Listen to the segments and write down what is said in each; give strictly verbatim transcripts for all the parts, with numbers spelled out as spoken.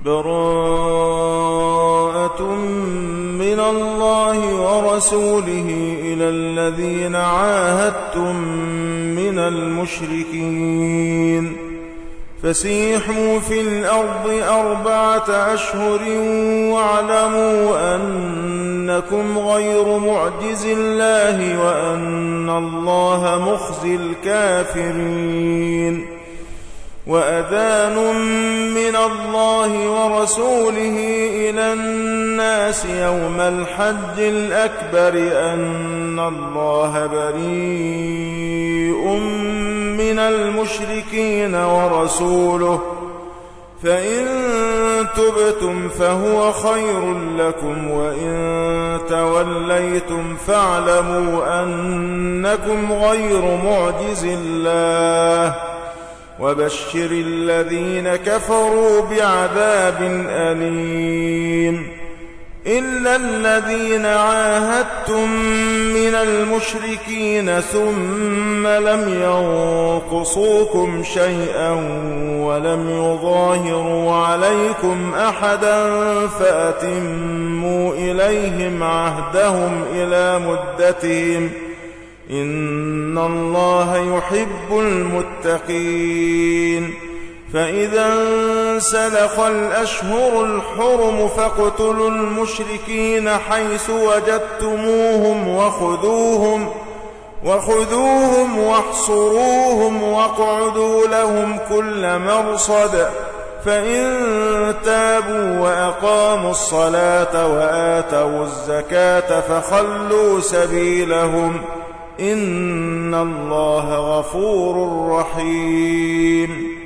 براءة من الله ورسوله إلى الذين عاهدتم من المشركين فسيحوا في الأرض أربعة أشهر واعلموا أنكم غير معجز الله وأن الله مخزي الكافرين وأذان من الله ورسوله إلى الناس يوم الحج الأكبر أن الله بريء من المشركين ورسوله فإن تبتم فهو خير لكم وإن توليتم فاعلموا أنكم غير معجز الله وبشر الذين كفروا بعذاب أليم إلا الذين عاهدتم من المشركين ثم لم ينقصوكم شيئا ولم يظاهروا عليكم أحدا فأتموا إليهم عهدهم إلى مدتهم إن الله يحب المتقين فإذا انسلخ الأشهر الحرم فاقتلوا المشركين حيث وجدتموهم وخذوهم وخذوهم واحصروهم واقعدوا لهم كل مرصد فإن تابوا وأقاموا الصلاة وآتوا الزكاة فخلوا سبيلهم إن الله غفور رحيم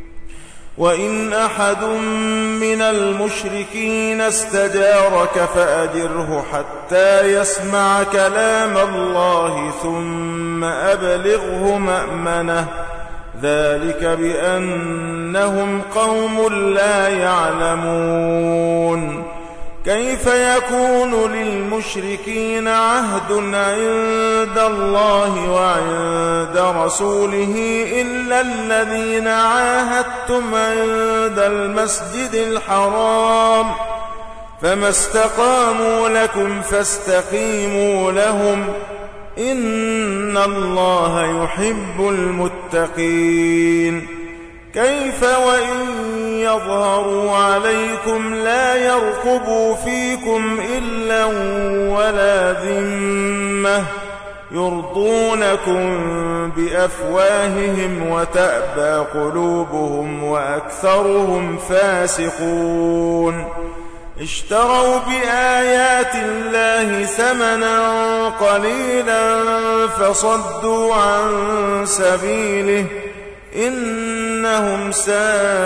وإن أحد من المشركين استجارك فأجره حتى يسمع كلام الله ثم أبلغه مأمنه ذلك بأنهم قوم لا يعلمون كيف يكون للمشركين عهد عند الله وعند رسوله إلا الذين عاهدتم عند المسجد الحرام فما استقاموا لكم فاستقيموا لهم إن الله يحب المتقين كيف وإن يظهروا عليكم لا يرقبوا فيكم إلا ولا ذمة يرضونكم بأفواههم وتأبى قلوبهم وأكثرهم فاسقون اشتروا بآيات الله ثمنا قليلا فصدوا عن سبيله إنهم ساء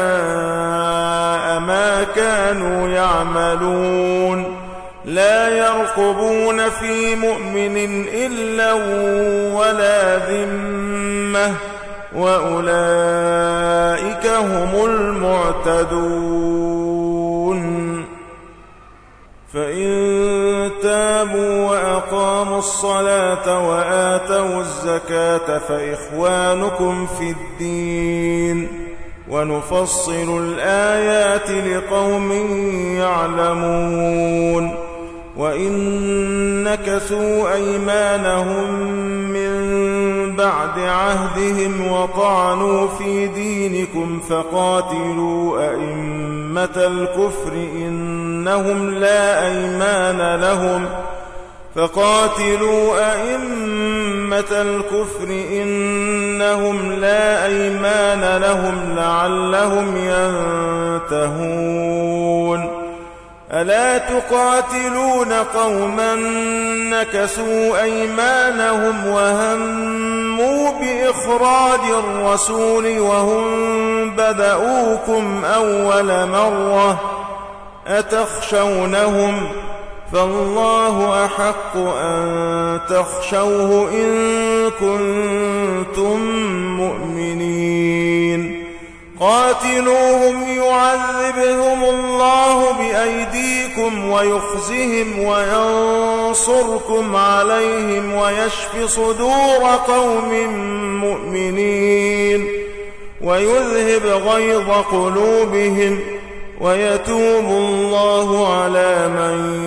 ما كانوا يعملون لا يرقبون في مؤمن إلا ولا ذمة وأولئك هم المعتدون فإن تابوا وأقاموا الصلاة وآتوا الزكاة فإخوانكم في الدين ونفصل الآيات لقوم يعلمون وإن نكثوا أيمانهم من بعد عهدهم وطعنوا في دينكم فقاتلوا أئمة الكفر إنهم لا أيمان لهم فقاتلوا أئمة الكفر إنهم لا أيمان لهم لعلهم ينتهون ألا تقاتلون قوما نكثوا أيمانهم وهموا بإخراج الرسول وهم بدؤوكم أول مرة أتخشونهم فالله أحق أن تخشوه إن كنتم مؤمنين قاتلوهم يعذبهم الله بأيديكم ويخزهم وينصركم عليهم ويشف صدور قوم مؤمنين ويذهب غيظ قلوبهم ويتوب الله على من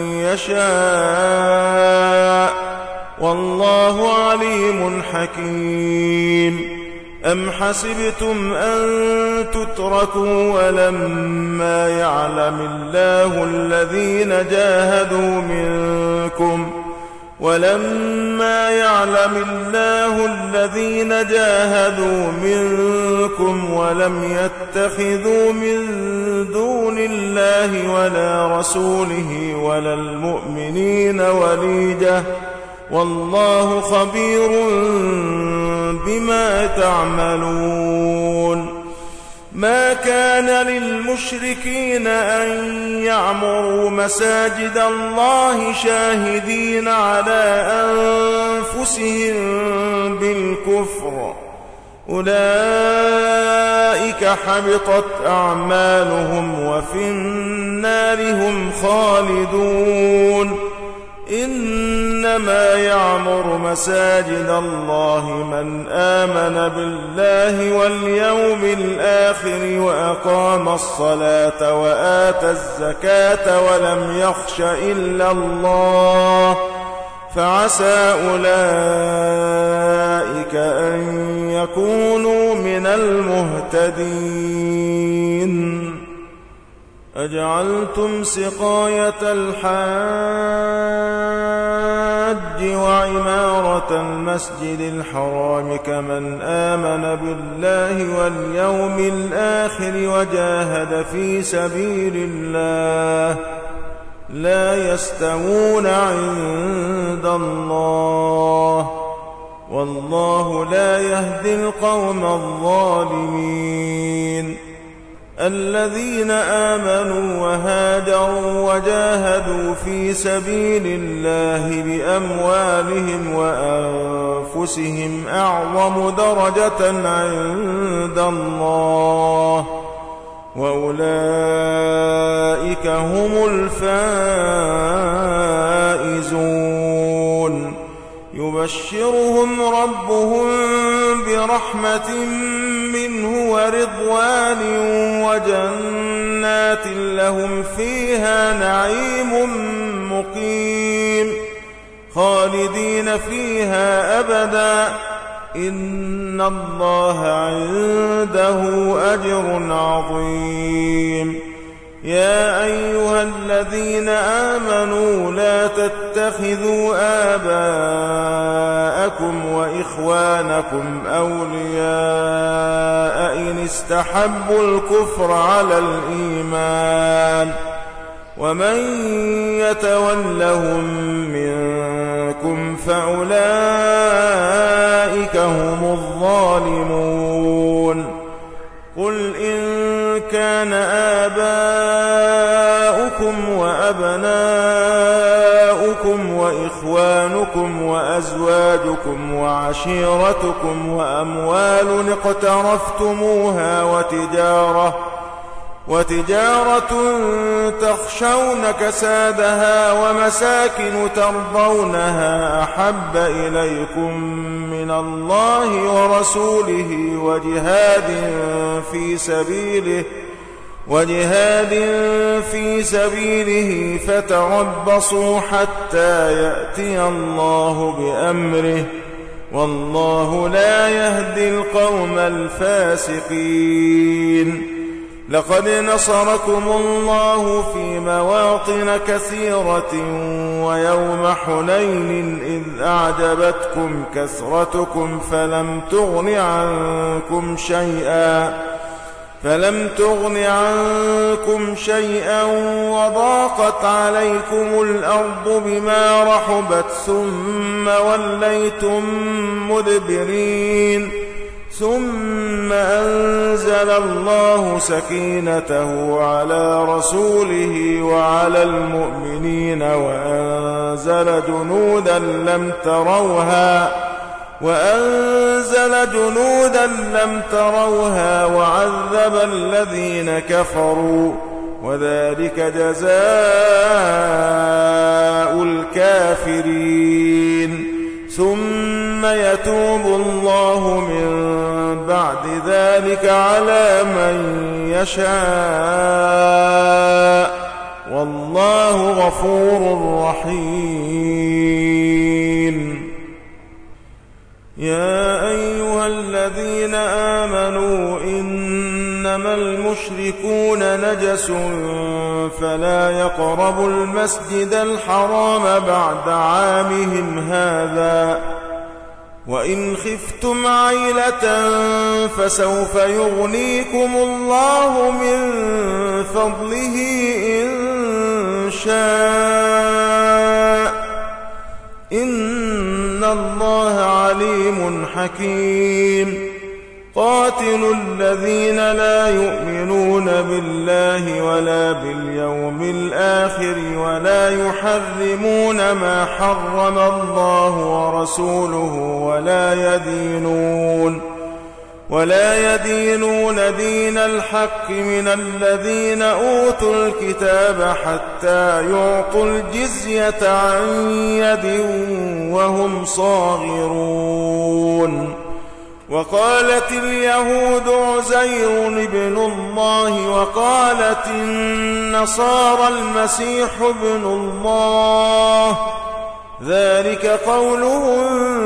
يشاء والله عليم حكيم. أم حسبتم أن تتركوا ولما يعلم الله الذين جاهدوا منكم ولما يعلم الله الذين جاهدوا منكم ولم يتخذوا من دون الله ولا رسوله ولا المؤمنين وليجة والله خبير بما تعملون. ما كان للمشركين أن يعمروا مساجد الله شاهدين على أنفسهم بالكفر أولئك حبطت أعمالهم وفي النار هم خالدون. إنما يعمر مساجد الله من آمن بالله واليوم الآخر وأقام الصلاة وآتى الزكاة ولم يخش إلا الله فعسى أولئك أن يكونوا من المهتدين. أجعلتم سقاية الحاج وعمارة المسجد الحرام كمن آمن بالله واليوم الآخر وجاهد في سبيل الله لا يستوون عند الله والله لا يهدي القوم الظالمين. الذين آمنوا وهاجروا وجاهدوا في سبيل الله بأموالهم وأنفسهم أعظم درجة عند الله وأولئك هم الفائزون. يبشرهم ربهم برحمة منه ورضوان وجنات لهم فيها نعيم مقيم خالدين فيها أبدا إن الله عنده أجر عظيم. يا أيها الذين آمنوا لا تتخذوا آباءكم وإخوانكم أولياء إن استحبوا الكفر على الإيمان ومن يتولهم منكم فأولئك هم الظالمون. قل إن كان آباؤكم وأبناؤكم وإخوانكم وأزواجكم وعشيرتكم وأموال اقترفتموها وتجارة وتجارة تخشون كسادها ومساكن ترضونها أحب إليكم من الله ورسوله وجهاد في سبيله وجهاد في سبيله فتربصوا حتى يأتي الله بأمره والله لا يهدي القوم الفاسقين. لقد نصركم الله في مواطن كثيرة ويوم حنين إذ أعجبتكم كثرتكم فلم تغن عنكم شيئا فلم تغن عنكم شيئا وضاقت عليكم الأرض بما رحبت ثم وليتم مدبرين ثم أنزل الله سكينته على رسوله وعلى المؤمنين وأنزل جنودا لم تروها وأنزل جنودا لم تروها وعذب الذين كفروا وذلك جزاء الكافرين. ثم يتوب الله من بعد ذلك على من يشاء والله غفور رحيم. يا أيها الذين آمنوا إنما المشركون نجس فلا يقربوا المسجد الحرام بعد عامهم هذا وإن خفتم عيلة فسوف يغنيكم الله من فضله إن شاء إن الله عليم حكيم. قاتلوا الذين لا يؤمنون بالله ولا باليوم الآخر ولا يحرمون ما حرم الله ورسوله ولا يدينون ولا يدينون دين الحق من الذين أوتوا الكتاب حتى يعطوا الجزية عن يد وهم صاغرون. وقالت اليهود عزير ابن الله وقالت النصارى المسيح ابن الله ذلك قولهم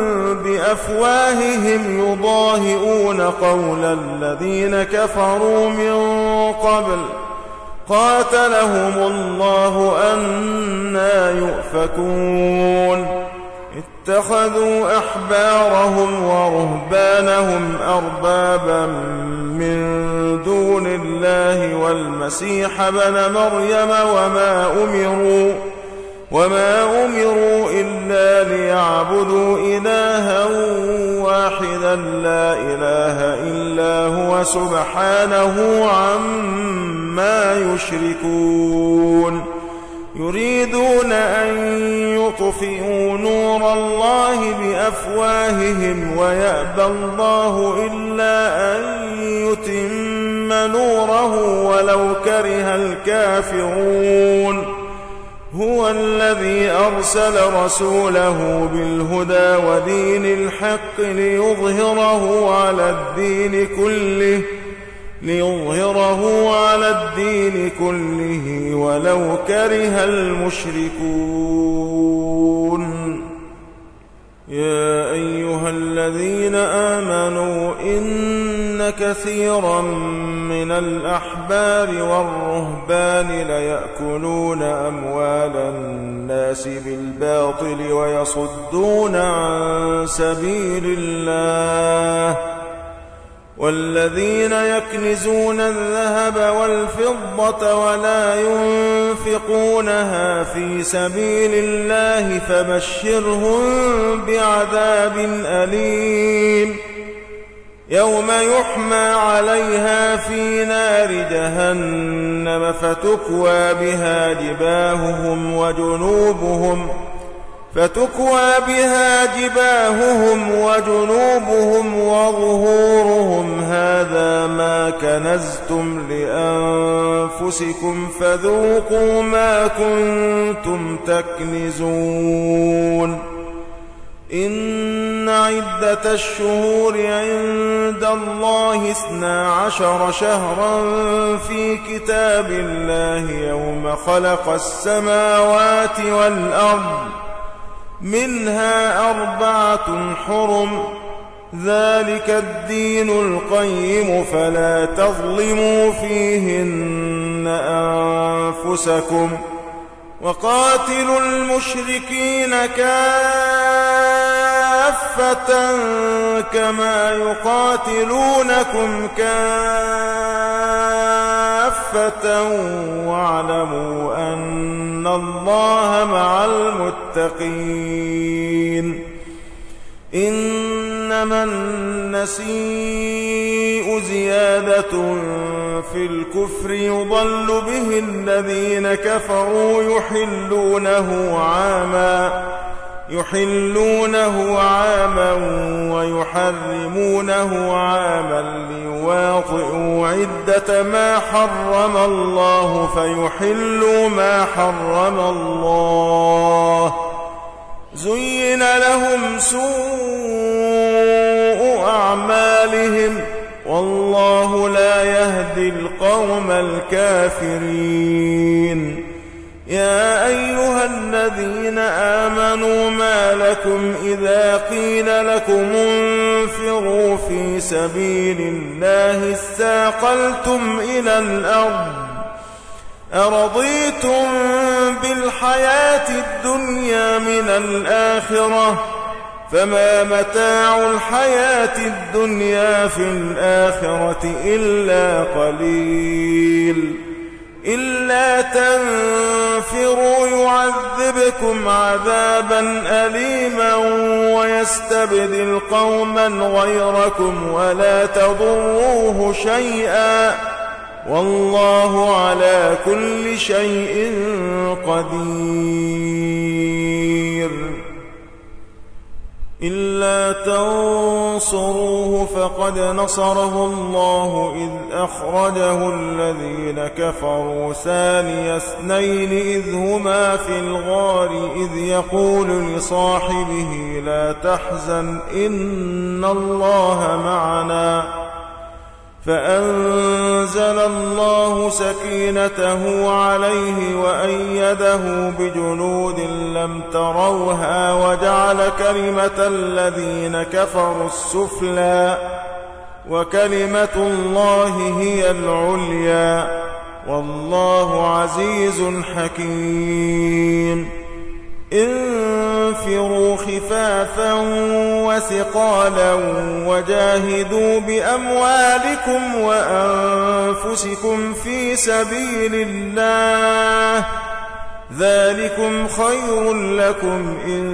بأفواههم يضاهئون قول الذين كفروا من قبل قاتلهم الله أنى يؤفكون. اتخذوا أحبارهم ورهبانهم أربابا من دون الله والمسيح ابن مريم وما أمروا وما أمروا إلا ليعبدوا إلها واحدا لا إله إلا هو سبحانه عما يشركون. يريدون أن يطفئوا نور الله بأفواههم ويأبى الله إلا أن يتم نوره ولو كره الكافرون. هو الذي أرسل رسوله بالهدى ودين الحق ليظهره على الدين كله ليظهره على الدين كله ولو كره المشركون. يا أيها الذين آمنوا إن كثيرا من الأحبار والرهبان ليأكلون أموال الناس بالباطل ويصدون عن سبيل الله والذين يكنزون الذهب والفضة ولا ينفقونها في سبيل الله فبشرهم بعذاب أليم يوم يحمى عليها في نار جهنم فتكوى بها جباههم وجنوبهم فتكوى بها جباههم وجنوبهم وظهورهم هذا ما كنزتم لأنفسكم فذوقوا ما كنتم تكنزون. إن عدة الشهور عند الله اثنا عشر شهرا في كتاب الله يوم خلق السماوات والأرض منها أربعة حرم ذلك الدين القيم فلا تظلموا فيهن أنفسكم وقاتلوا المشركين كافة كما يقاتلونكم كافة واعلموا أن الله مع المتقين. إنما النسيء زيادة في الكفر يضل به الذين كفروا يحلونه عاما يحلونه عاما ويحرمونه عاما ليواطئوا عدة ما حرم الله فيحلوا ما حرم الله. زين لهم سوء أعمالهم والله لا يهدي القوم الكافرين. يا أيها الذين آمنوا ما لكم إذا قيل لكم انفروا في سبيل الله اثاقلتم إلى الأرض أرضيتم بالحياة الدنيا من الآخرة فما متاع الحياة الدنيا في الآخرة إلا قليل إلا تنفروا يعذبكم عذابا أليما ويستبدل قوما غيركم ولا تضروه شيئا والله على كل شيء قدير إلا تنصروه فقد نصره الله إذ أخرجه الذين كفروا ثاني اثنين إذ هما في الغار إذ يقول لصاحبه لا تحزن إن الله معنا فأنزل الله سكينته عليه وأيده بجنود لم تروها وجعل كلمة الذين كفروا السفلى وكلمة الله هي العليا والله عزيز حكيم انفروا خفافا وثقالا وجاهدوا بأموالكم وأنفسكم في سبيل الله ذلكم خير لكم إن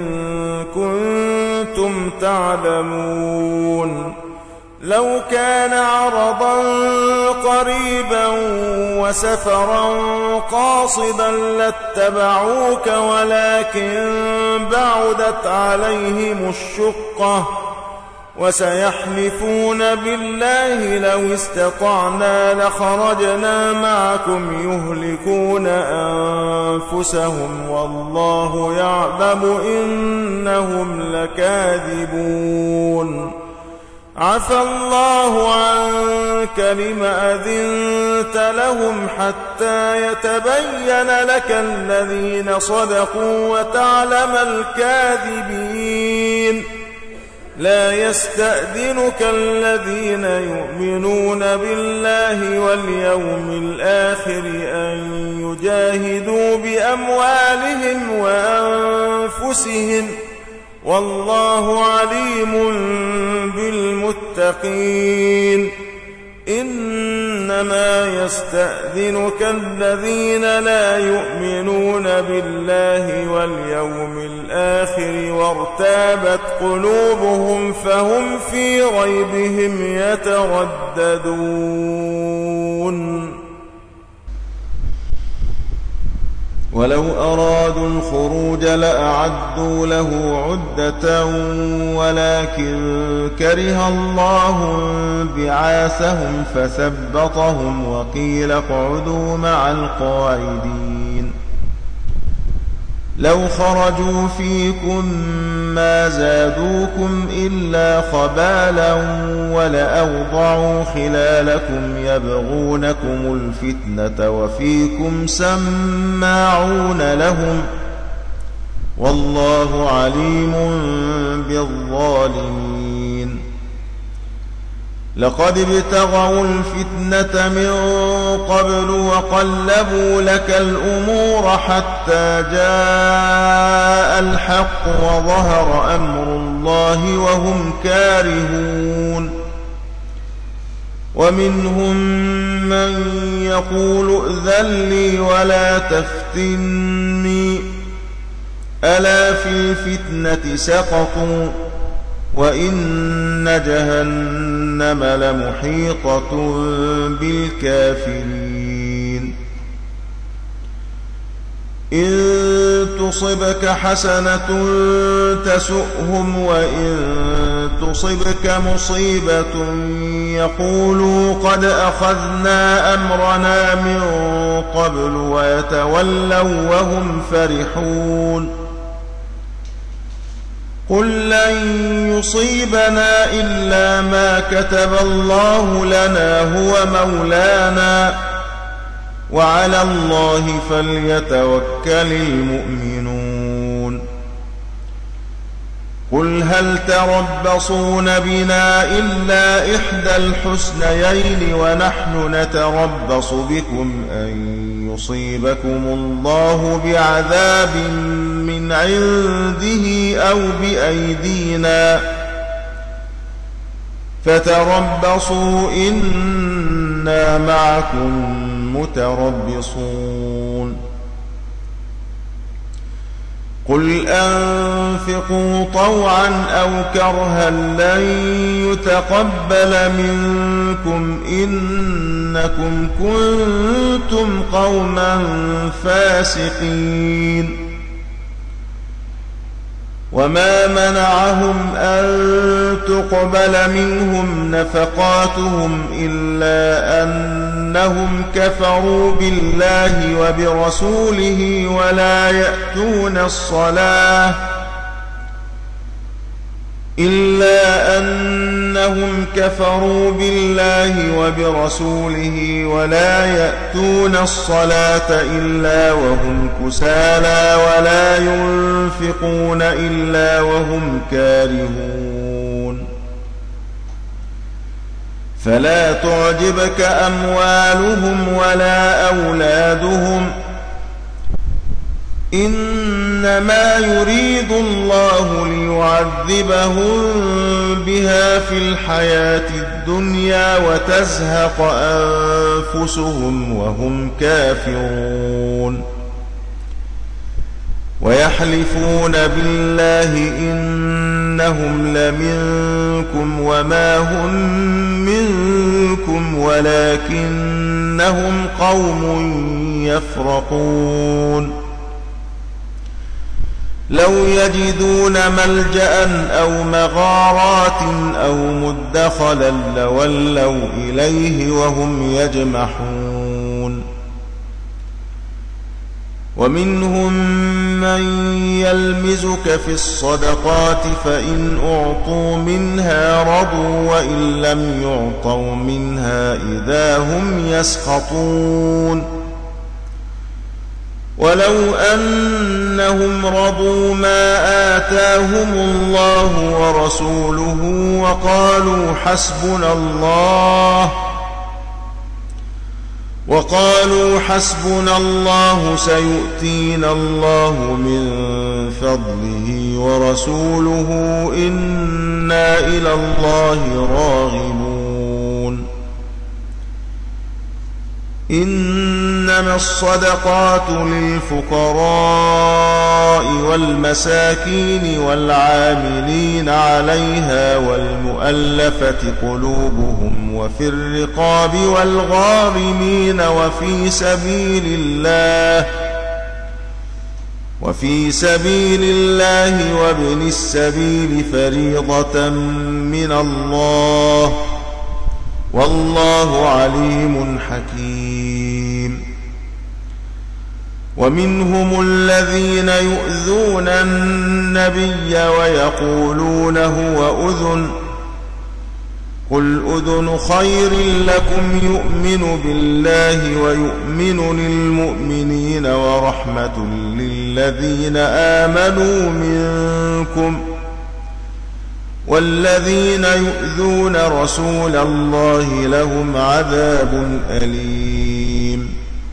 كنتم تعلمون لو كان عرضا قريبا وسفرا قاصدا لاتبعوك ولكن بعدت عليهم الشقة وسيحلفون بالله لو استطعنا لخرجنا معكم يهلكون أنفسهم والله يعلم إنهم لكاذبون عفى الله عنك لم أذنت لهم حتى يتبين لك الذين صدقوا وتعلم الكاذبين لا يستأذنك الذين يؤمنون بالله واليوم الآخر أن يجاهدوا بأموالهم وأنفسهم والله عليم بالمتقين إنما يستأذنك الذين لا يؤمنون بالله واليوم الآخر وارتابت قلوبهم فهم في ريبهم يترددون ولو أرادوا الخروج لأعدوا له عدة ولكن كره الله بعاثهم فثبطهم وقيل اقعدوا مع القاعدين لو خرجوا فيكم ما زادوكم إلا خبالا ولأوضعوا خلالكم يبغونكم الفتنة وفيكم سماعون لهم والله عليم بالظالمين لقد ابتغوا الفتنة من قبل وقلبوا لك الأمور حتى جاء الحق وظهر أمر الله وهم كارهون ومنهم من يقول ائذن لي ولا تفتني ألا في الفتنة سقطوا وإن جهنم لمحيطة بالكافرين إن تصبك حسنة تسؤهم وإن تصبك مصيبة يقولوا قد أخذنا أمرنا من قبل ويتولوا وهم فرحون قل لن يصيبنا إلا ما كتب الله لنا هو مولانا وعلى الله فليتوكل المؤمنون قل هل تربصون بنا إلا إحدى الحسنيين ونحن نتربص بكم أن يصيبكم الله بعذاب من عنده أو بأيدينا فتربصوا إنا معكم متربصون قل أنفقوا طوعا أو كرها لن يتقبل منكم إنكم كنتم قوما فاسقين وما منعهم أن تقبل منهم نفقاتهم إلا أنهم كفروا بالله وبرسوله ولا يأتون الصلاة إلا أنهم كفروا بالله وبرسوله ولا يأتون الصلاة إلا وهم كسالى ولا ينفقون إلا وهم كارهون فلا تعجبك أموالهم ولا أولادهم إنما يريد الله ليعذبهم بها في الحياة الدنيا وتزهق أنفسهم وهم كافرون ويحلفون بالله إنهم لمنكم وما هم منكم ولكنهم قوم يفرقون لو يجدون ملجأ أو مغارات أو مدخلا لولوا إليه وهم يجمحون ومنهم من يلمزك في الصدقات فإن أعطوا منها رضوا وإن لم يعطوا منها إذا هم يسخطون ولو أنهم رضوا ما آتاهم الله ورسوله وقالوا حسبنا الله وقالوا حسبنا الله سيؤتينا الله من فضله ورسوله إنا إلى الله راغبون إنما الصدقات للفقراء والمساكين والعاملين عليها والمؤلفة قلوبهم وفي الرقاب والغارمين وفي سبيل الله وفي سبيل الله وابن السبيل فريضة من الله والله عليم حكيم ومنهم الذين يؤذون النبي ويقولون هو أذن قل أذن خير لكم يؤمن بالله ويؤمن للمؤمنين ورحمة للذين آمنوا منكم والذين يؤذون رسول الله لهم عذاب أليم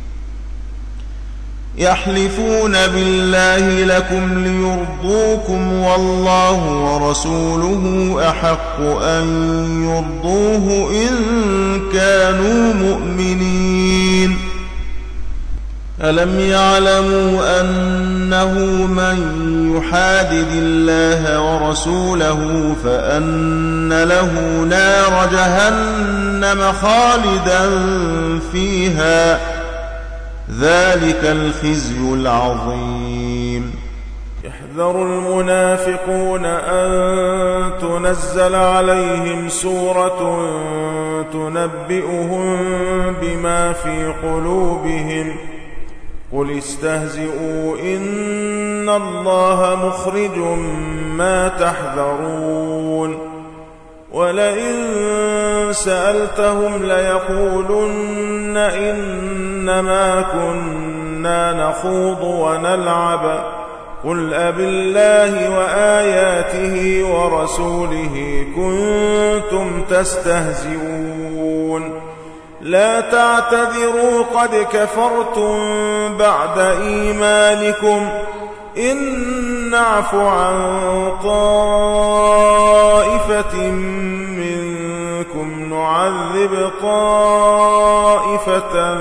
يحلفون بالله لكم ليرضوكم والله ورسوله أحق أن يرضوه إن كانوا مؤمنين ألم يعلموا أنه من يحادد الله ورسوله فأن له نار جهنم خالدا فيها ذلك الخزي العظيم يحذر المنافقون أن تنزل عليهم سورة تنبئهم بما في قلوبهم قل استهزئوا إن الله مخرج ما تحذرون ولئن سألتهم ليقولن إنما كنا نخوض ونلعب قل أبالله وآياته ورسوله كنتم تستهزئون لا تعتذروا قد كفرتم بعد إيمانكم إن نعف عن طائفة منكم نعذب طائفة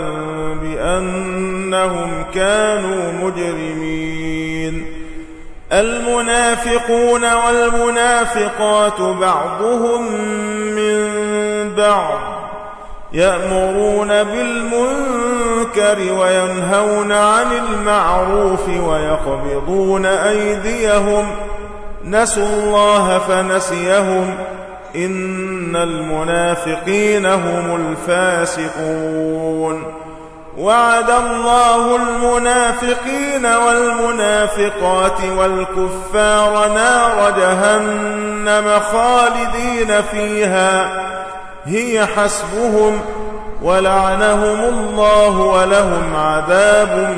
بأنهم كانوا مجرمين المنافقون والمنافقات بعضهم من بعض يأمرون بالمنكر وينهون عن المعروف ويقبضون أيديهم نسوا الله فنسيهم إن المنافقين هم الفاسقون وعد الله المنافقين والمنافقات والكفار نار جهنم خالدين فيها هي حسبهم ولعنهم الله ولهم عذاب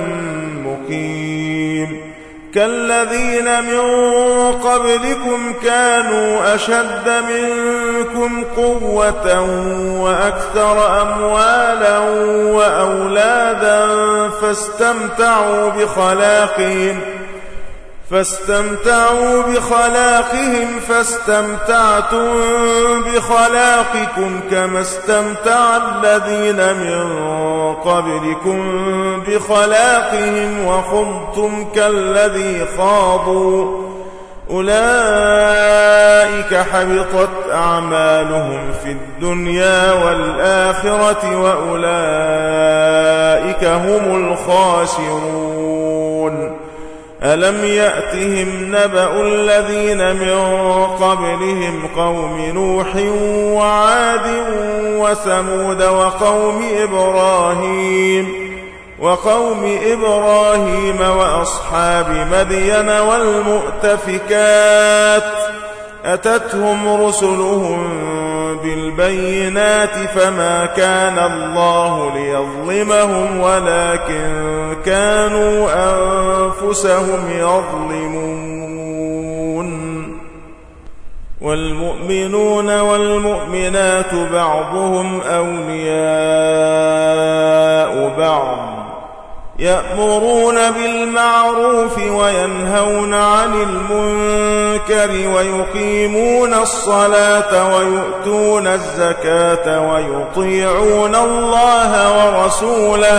مقيم كالذين من قبلكم كانوا أشد منكم قوة وأكثر أموالا وأولادا فاستمتعوا بخلاقهم فاستمتعوا بخلاقهم فاستمتعتم بخلاقكم كما استمتع الذين من قبلكم بخلاقهم وخضتم كالذي خاضوا أولئك حبطت أعمالهم في الدنيا والآخرة وأولئك هم الخاسرون ألم يأتهم نبأ الذين من قبلهم قوم نوح وعاد وثمود وقوم إبراهيم وقوم إبراهيم وأصحاب مدين والمؤتفكات أتتهم رسلهم بالبينات فما كان الله ليظلمهم ولكن كانوا أنفسهم يظلمون والمؤمنون والمؤمنات بعضهم أولياء بعض يأمرون بالمعروف وينهون عن المنكر ويقيمون الصلاة ويؤتون الزكاة ويطيعون الله ورسوله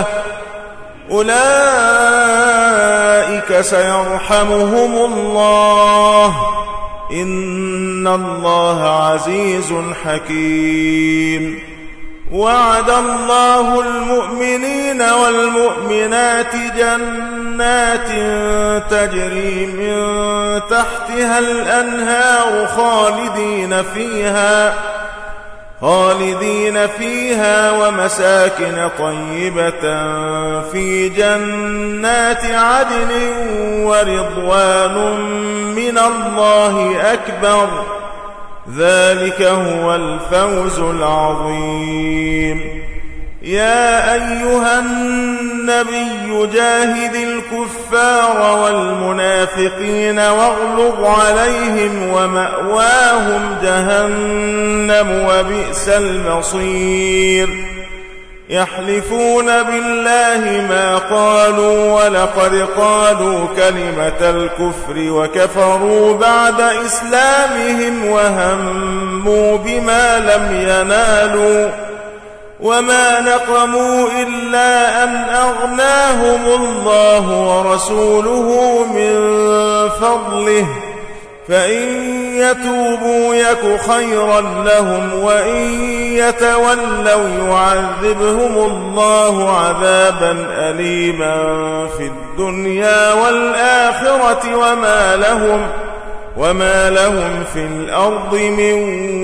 أولئك سيرحمهم الله إن الله عزيز حكيم وعد الله المؤمنين والمؤمنات جنات تجري من تحتها الأنهار خالدين فيها خالدين فيها ومساكن طيبة في جنات عدن ورضوان من الله أكبر ذلك هو الفوز العظيم يا أيها النبي جاهد الكفار والمنافقين واغلظ عليهم ومأواهم جهنم وبئس المصير يحلفون بالله ما قالوا ولقد قالوا كلمة الكفر وكفروا بعد إسلامهم وهموا بما لم ينالوا وما نقموا إلا أن أغناهم الله ورسوله من فضله فإن يتوبوا يك خيرا لهم وإن يتولوا يعذبهم الله عذابا أليما في الدنيا والآخرة وما لهم وما لهم في الأرض من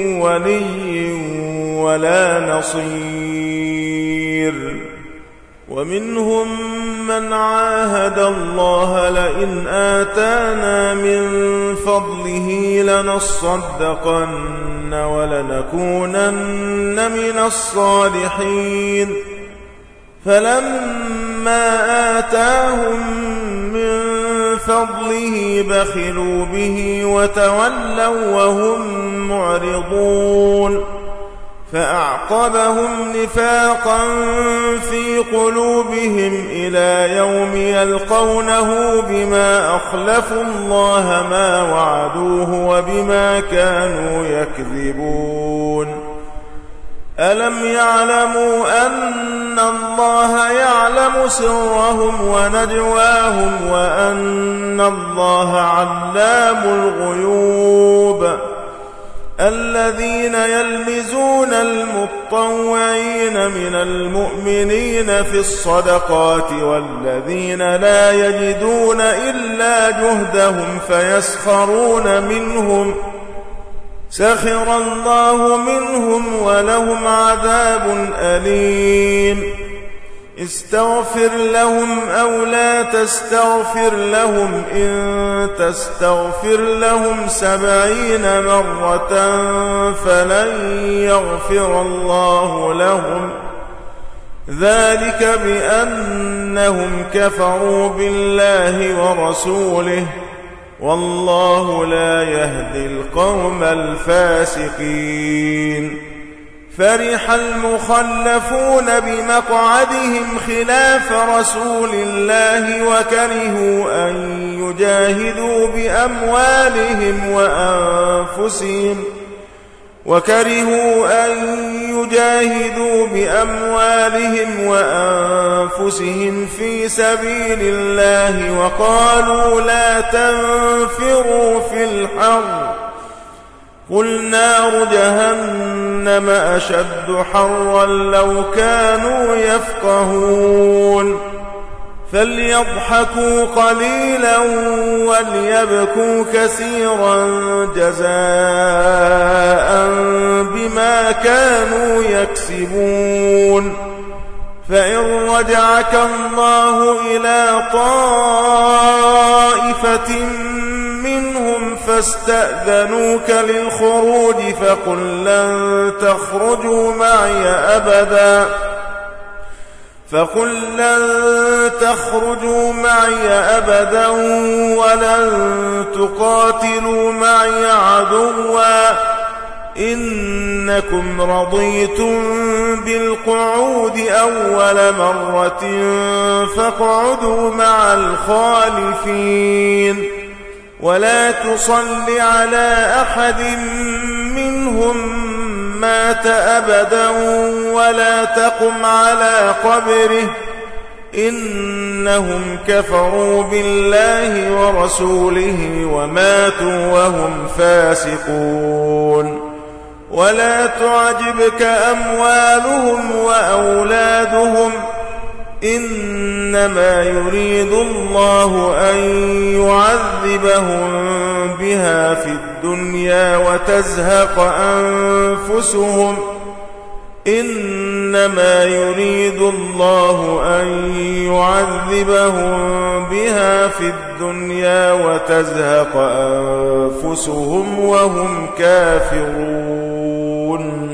ولي ولا نصير ومنهم من عاهد الله لئن آتانا من فضله لنصدقن ولنكونن من الصالحين فلما آتاهم من فضله بخلوا به وتولوا وهم معرضون فأعقبهم نفاقا في قلوبهم إلى يوم يلقونه بما أخلفوا الله ما وعدوه وبما كانوا يكذبون ألم يعلموا أن الله يعلم سرهم ونجواهم وأن الله علام الغيوب الذين يلمزون المطوعين من المؤمنين في الصدقات والذين لا يجدون إلا جهدهم فيسخرون منهم سخر الله منهم ولهم عذاب أليم استغفر لهم أو لا تستغفر لهم إن تستغفر لهم سبعين مرة فلن يغفر الله لهم ذلك بأنهم كفروا بالله ورسوله والله لا يهدي القوم الفاسقين فرح المخلفون بمقعدهم خلاف رسول الله وكرهوا أن يجاهدوا بأموالهم وأنفسهم وكرهوا أن يجاهدوا بأموالهم وأنفسهم في سبيل الله وقالوا لا تنفروا في الحر قل نار جهنم أشد حرا لو كانوا يفقهون فليضحكوا قليلا وليبكوا كثيرا جزاء بما كانوا يكسبون فإن رجعك الله إلى طائفة منهم فاستأذنوك للخروج فقل لن تخرجوا معي أبدا فقل لن تخرجوا معي أبدا ولن تقاتلوا معي عدوا إنكم رضيتم بالقعود أول مرة فاقعدوا مع الخالفين ولا تصل على أحد منهم مات أبدا ولا تقم على قبره إنهم كفروا بالله ورسوله وماتوا وهم فاسقون ولا تعجبك أموالهم وأولادهم إنما يريد الله أن يعذبهم بها في الدنيا وتزهق أنفسهم إنما يريد الله أن يعذبهم بها في الدنيا وتزهق أنفسهم وهم كافرون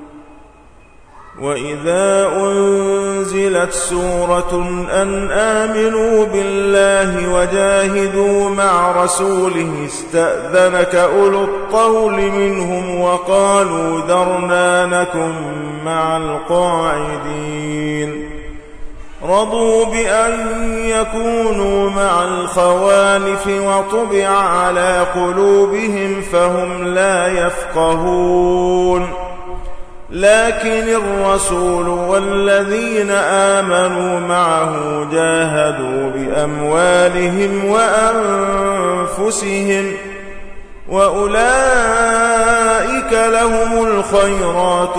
وإذا أنزلت سورة أن آمنوا بالله وجاهدوا مع رسوله استأذنك أولو الطول منهم وقالوا ذرنا نكن مع القاعدين رضوا بأن يكونوا مع الخوالف وطبع على قلوبهم فهم لا يفقهون لكن الرسول والذين آمنوا معه جاهدوا بأموالهم وأنفسهم وأولئك لهم الخيرات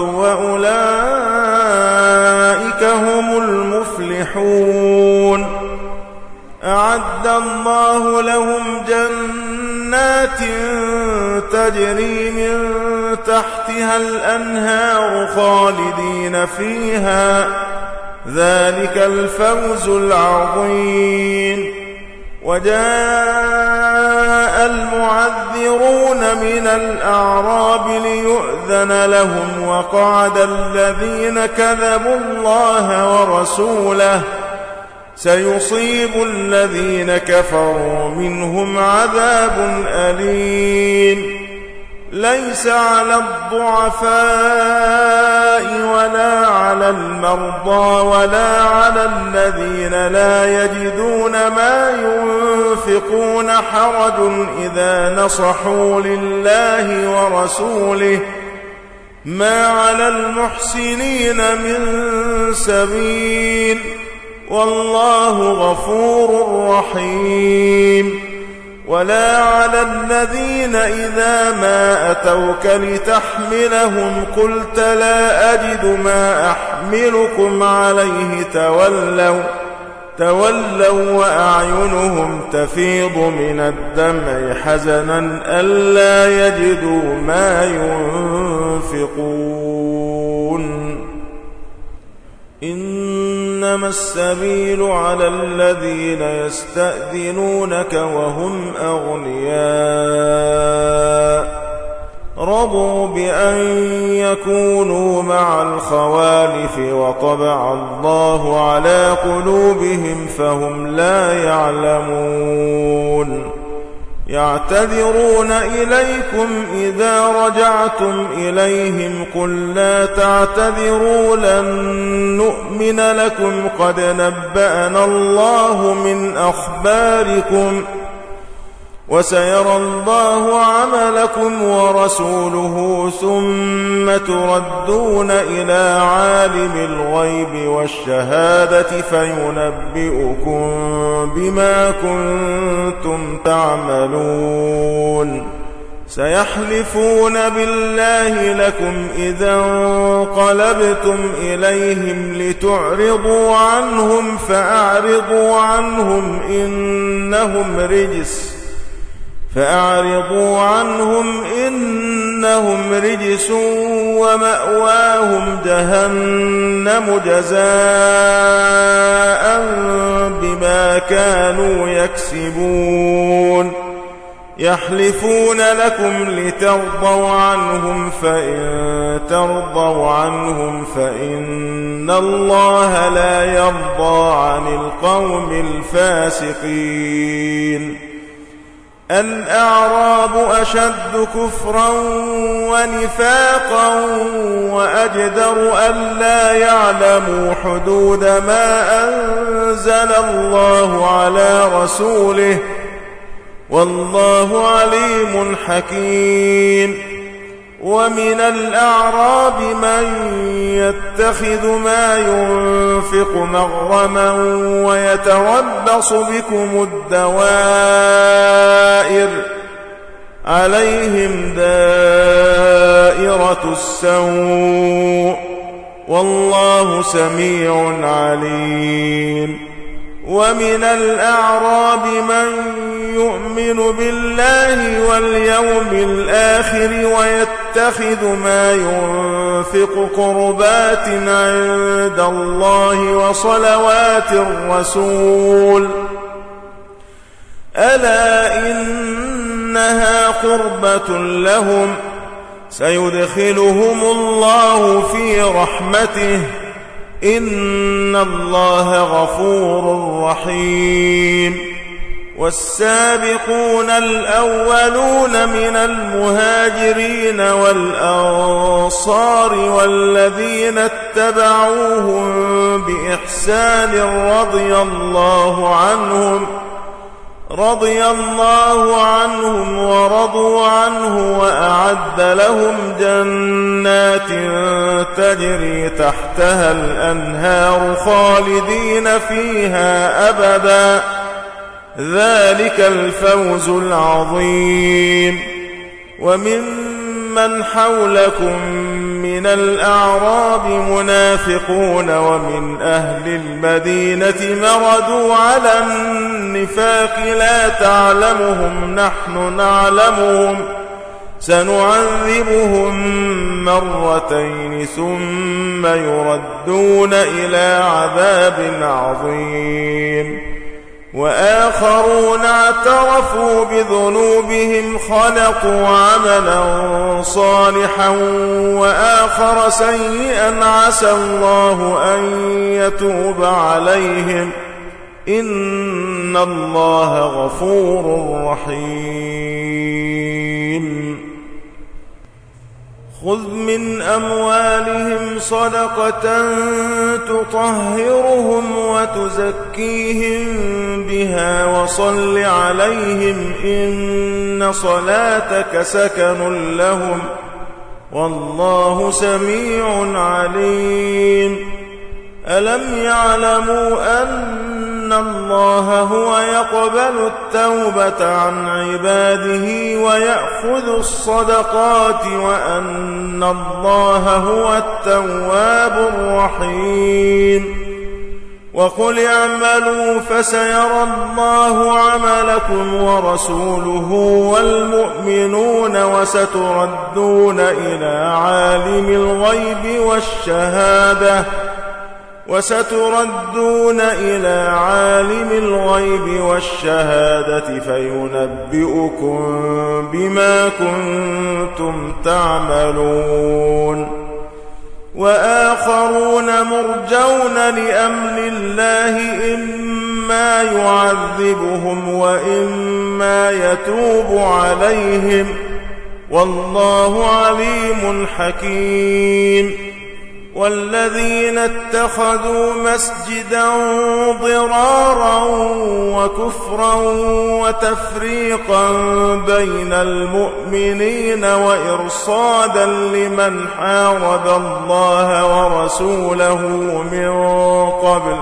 وأولئك هم المفلحون أعد الله لهم جنات تجري من تحتها الأنهار خالدين فيها ذلك الفوز العظيم. وجاء المعذرون من الأعراب ليؤذن لهم وقعد الذين كذبوا الله ورسوله سيصيب الذين كفروا منهم عذاب أليم. ليس على الضعفاء ولا على المرضى ولا على الذين لا يجدون ما ينفقون حرج إذا نصحوا لله ورسوله ما على المحسنين من سبيل والله غفور رحيم. ولا على الذين إذا ما أتوك لتحملهم قلت لا أجد ما أحملكم عليه تولوا تولوا وأعينهم تفيض من الدمع حزنا ألا يجدوا ما ينفقون. إنما السبيل على الذين يستأذنونك وهم أغنياء رضوا بأن يكونوا مع الخوالف وطبع الله على قلوبهم فهم لا يعلمون. يعتذرون إليكم إذا رجعتم إليهم قل لا تعتذروا لن نؤمن لكم قد نبأنا الله من أخباركم وسيرى الله عملكم ورسوله ثم تردون إلى عالم الغيب والشهادة فينبئكم بما كنتم تعملون. سيحلفون بالله لكم إذا انقلبتم إليهم لتعرضوا عنهم فأعرضوا عنهم إنهم رجس فأعرضوا عنهم إنهم رجس ومأواهم جهنم جزاء بما كانوا يكسبون. يحلفون لكم لترضوا عنهم فإن ترضوا عنهم فإن الله لا يرضى عن القوم الفاسقين. الأعراب أشد كفرا ونفاقا وأجدر ألا يعلموا حدود ما أنزل الله على رسوله والله عليم حكيم. ومن الأعراب من يتخذ ما ينفق مغرما ويتربص بكم الدوائر عليهم دائرة السوء والله سميع عليم. ومن الأعراب من يؤمن بالله واليوم الآخر ويتخذ ما ينفق قربات عند الله وصلوات الرسول ألا إنها قربة لهم سيدخلهم الله في رحمته إن الله غفور رحيم. والسابقون الأولون من المهاجرين والأنصار والذين اتبعوهم بإحسان رضي الله عنهم رضي الله عنهم ورضوا عنه وأعد لهم جنات تجري تحتها الأنهار خالدين فيها أبدا ذلك الفوز العظيم. وممن حولكم من الأعراب منافقون ومن أهل المدينة مردوا على النفاق لا تعلمهم نحن نعلمهم سنعذبهم مرتين ثم يردون إلى عذاب عظيم وآخرون اعترفوا بذنوبهم خلقوا عملا صالحا وآخر سيئا عسى الله أن يتوب عليهم إن الله غفور رحيم خذ من أموالهم صدقة تطهرهم وتزكيهم بها وصل عليهم إن صلاتك سكن لهم والله سميع عليم ألم يعلموا أن الله هو يقبل التوبة عن عباده ويأخذ الصدقات وأن الله هو التواب الرحيم وقل اعملوا فسيرى الله عملكم ورسوله والمؤمنون وستردون إلى عالم الغيب والشهادة وستردون إلى عالم الغيب والشهادة فينبئكم بما كنتم تعملون وآخرون مرجون لأمر الله إما يعذبهم وإما يتوب عليهم والله عليم حكيم والذين اتخذوا مسجدا ضرارا وكفرا وتفريقا بين المؤمنين وإرصادا لمن حارب الله ورسوله من قبل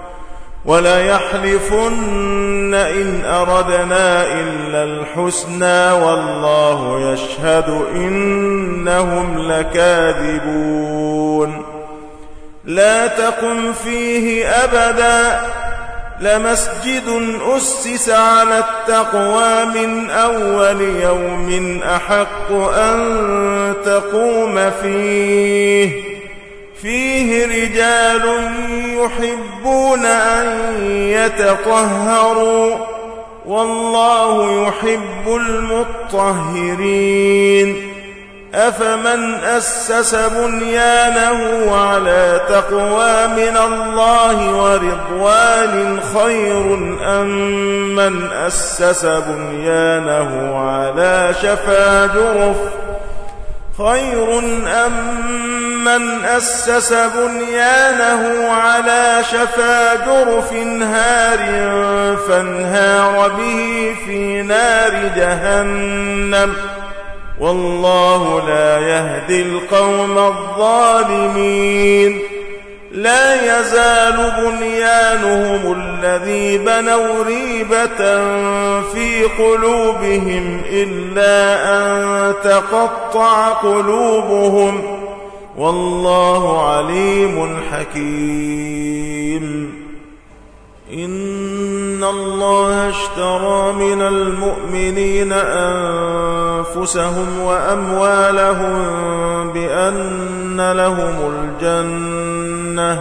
وليحلفن إن أردنا إلا الحسنى والله يشهد إنهم لكاذبون لا تقم فيه أبدا لمسجد أسس على التقوى من أول يوم أحق أن تقوم فيه فيه رجال يحبون أن يتطهروا والله يحب المطهرين أفمن أسس بنيانه على تقوى من الله ورضوان خير أم من أسس بنيانه على شفا جرف خير أم من أسس بنيانه على شفا جرف هار فانهار به في نار جهنم والله لا يهدي القوم الظالمين لا يزال بنيانهم الذي بنوا ريبة في قلوبهم إلا أن تقطع قلوبهم والله عليم حكيم إن الله اشترى من المؤمنين أنفسهم وأموالهم بأن لهم الجنة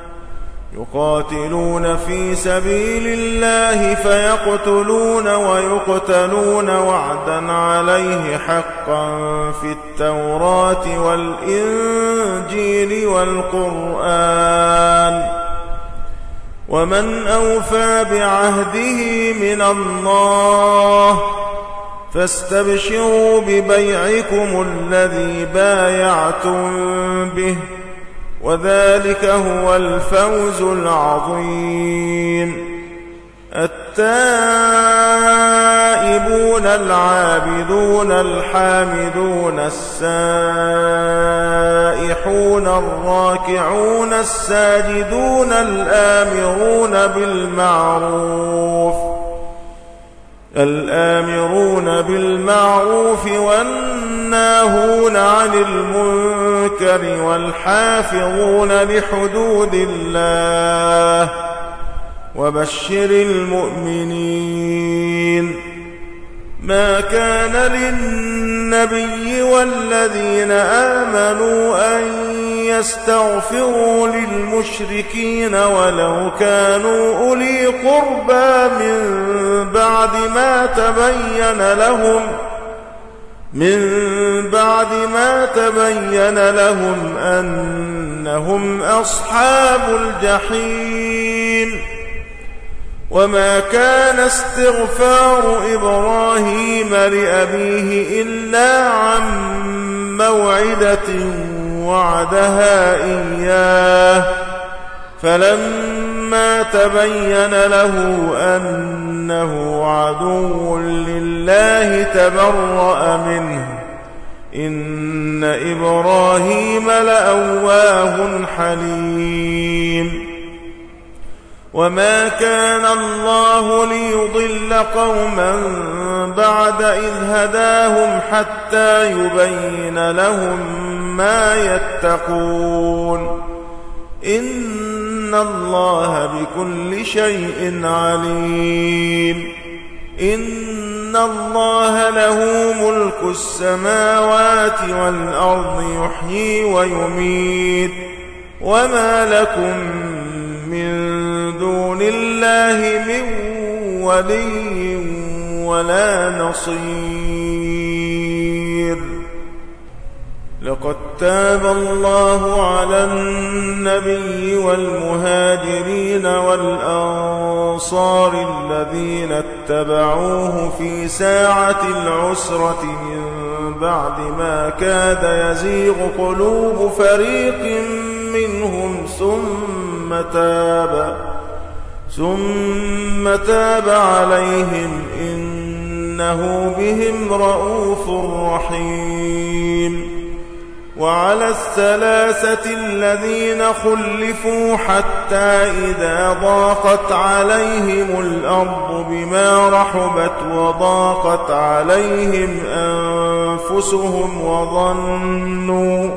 يقاتلون في سبيل الله فيقتلون ويقتلون وعدا عليه حقا في التوراة والإنجيل والقرآن ومن أوفى بعهده من الله فاستبشروا ببيعكم الذي بايعتم به وذلك هو الفوز العظيم التائبون العابدون الحامدون السائحون الراكعون الساجدون الآمرون بالمعروف الآمرون بالمعروف والناهون عن المنكر والحافظون لحدود الله وبشر المؤمنين ما كان للنبي والذين آمنوا أن يستغفروا للمشركين ولو كانوا أولي قربى من بعد ما تبين لهم من بعد ما تبين لهم أنهم أصحاب الجحيم. وما كان استغفار إبراهيم لأبيه إلا عن موعدة وعدها إياه فلما تبين له أنه عدو لله تبرأ منه إن إبراهيم لأواه حليم. وما كان الله ليضل قوما بعد إذ هداهم حتى يبين لهم ما يتقون إن الله بكل شيء عليم. إن الله له ملك السماوات والأرض يحيي ويميت وما لكم من دون الله من ولي ولا نصير. لقد تاب الله على النبي والمهاجرين والأنصار الذين اتبعوه في ساعة العسرة من بعد ما كاد يزيغ قلوب فريق منهم ثم تاب ثم تاب عليهم إنه بهم رءوف رحيم. وعلى الثلاثة الذين خلفوا حتى إذا ضاقت عليهم الأرض بما رحبت وضاقت عليهم أنفسهم وظنوا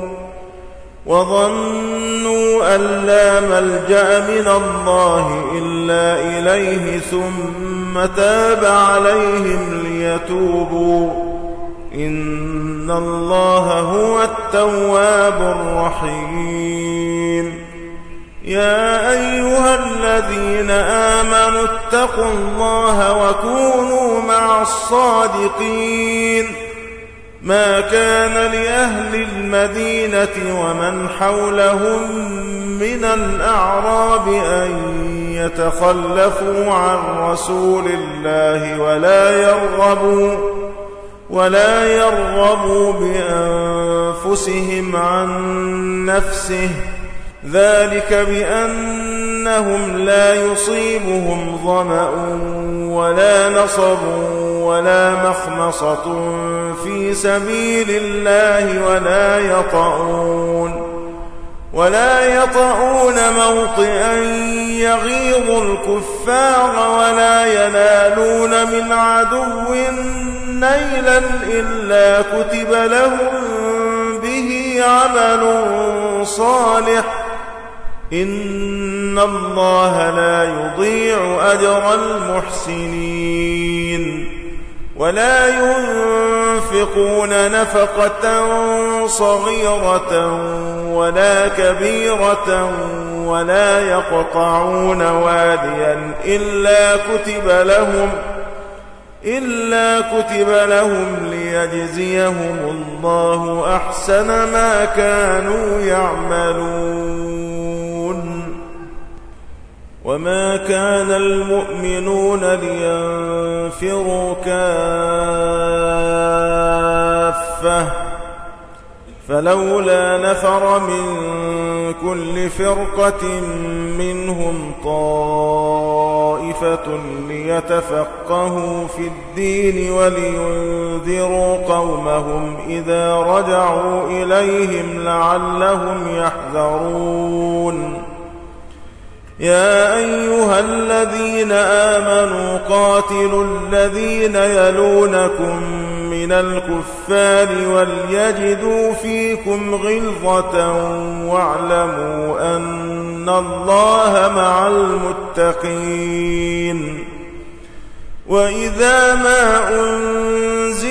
وظنوا أن لا ملجأ من الله إلا إليه ثم تاب عليهم ليتوبوا إن الله هو التواب الرحيم. يا أيها الذين آمنوا اتقوا الله وكونوا مع الصادقين. ما كان لأهل المدينة ومن حولهم من الأعراب أن يتخلفوا عن رسول الله ولا يرغبوا ولا يرغبوا بأنفسهم عن نفسه ذلك بأنهم لا يصيبهم ظمأ ولا نصب ولا مخمصة في سبيل الله ولا يطعون ولا يطعون موطئا يغيظ الكفار ولا ينالون من عدو نيلا إلا كتب لهم به عمل صالح إن الله لا يضيع أجر المحسنين. ولا ينفقون نفقة صغيرة ولا كبيرة ولا يقطعون واديا إلا كتب لهم إلا كتب لهم ليجزيهم الله أحسن ما كانوا يعملون. وما كان المؤمنون لينفروا كافة فلولا نفر من كل فرقة منهم طائفة ليتفقهوا في الدين ولينذروا قومهم إذا رجعوا إليهم لعلهم يحذرون. يا أيها الذين آمنوا قاتلوا الذين يلونكم من الكفار وليجدوا فيكم غلظة واعلموا أن الله مع المتقين. وإذا ما أنزلت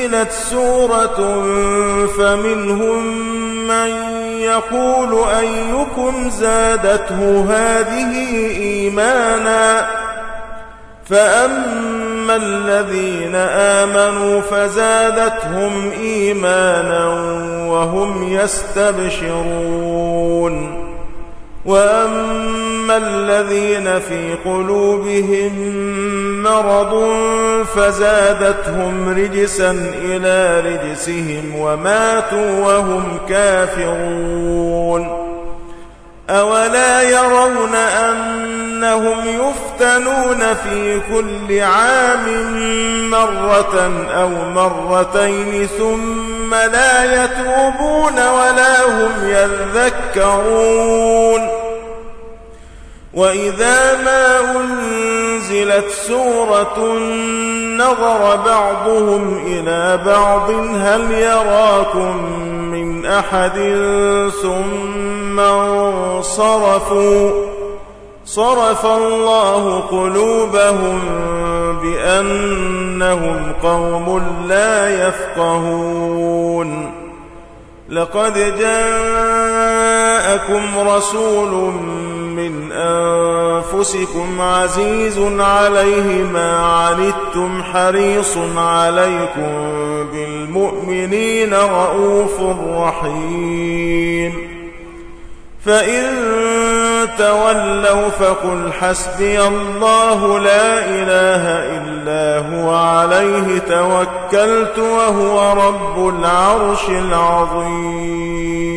أنزلت سورة فمنهم من يقول أيكم زادته هذه إيمانا فأما الذين آمنوا فزادتهم إيمانا وهم يستبشرون وأما الذين في قلوبهم مرض فزادتهم رجسا إلى رجسهم وماتوا وهم كافرون أولا يرون أنهم يفتنون في كل عام مرة أو مرتين ثم لا يتوبون ولا هم يذكرون وإذا ما أنزلت سورة نظر بعضهم إلى بعض هل يراكم من أحد ثم انصرفوا صرف الله قلوبهم بأنهم قوم لا يفقهون لقد جاءكم رسول من أنفسكم عزيز عليه ما عنتم حريص عليكم بالمؤمنين رؤوف رحيم فإن تولوا فقل حسبي الله لا إله إلا هو عليه توكلت وهو رب العرش العظيم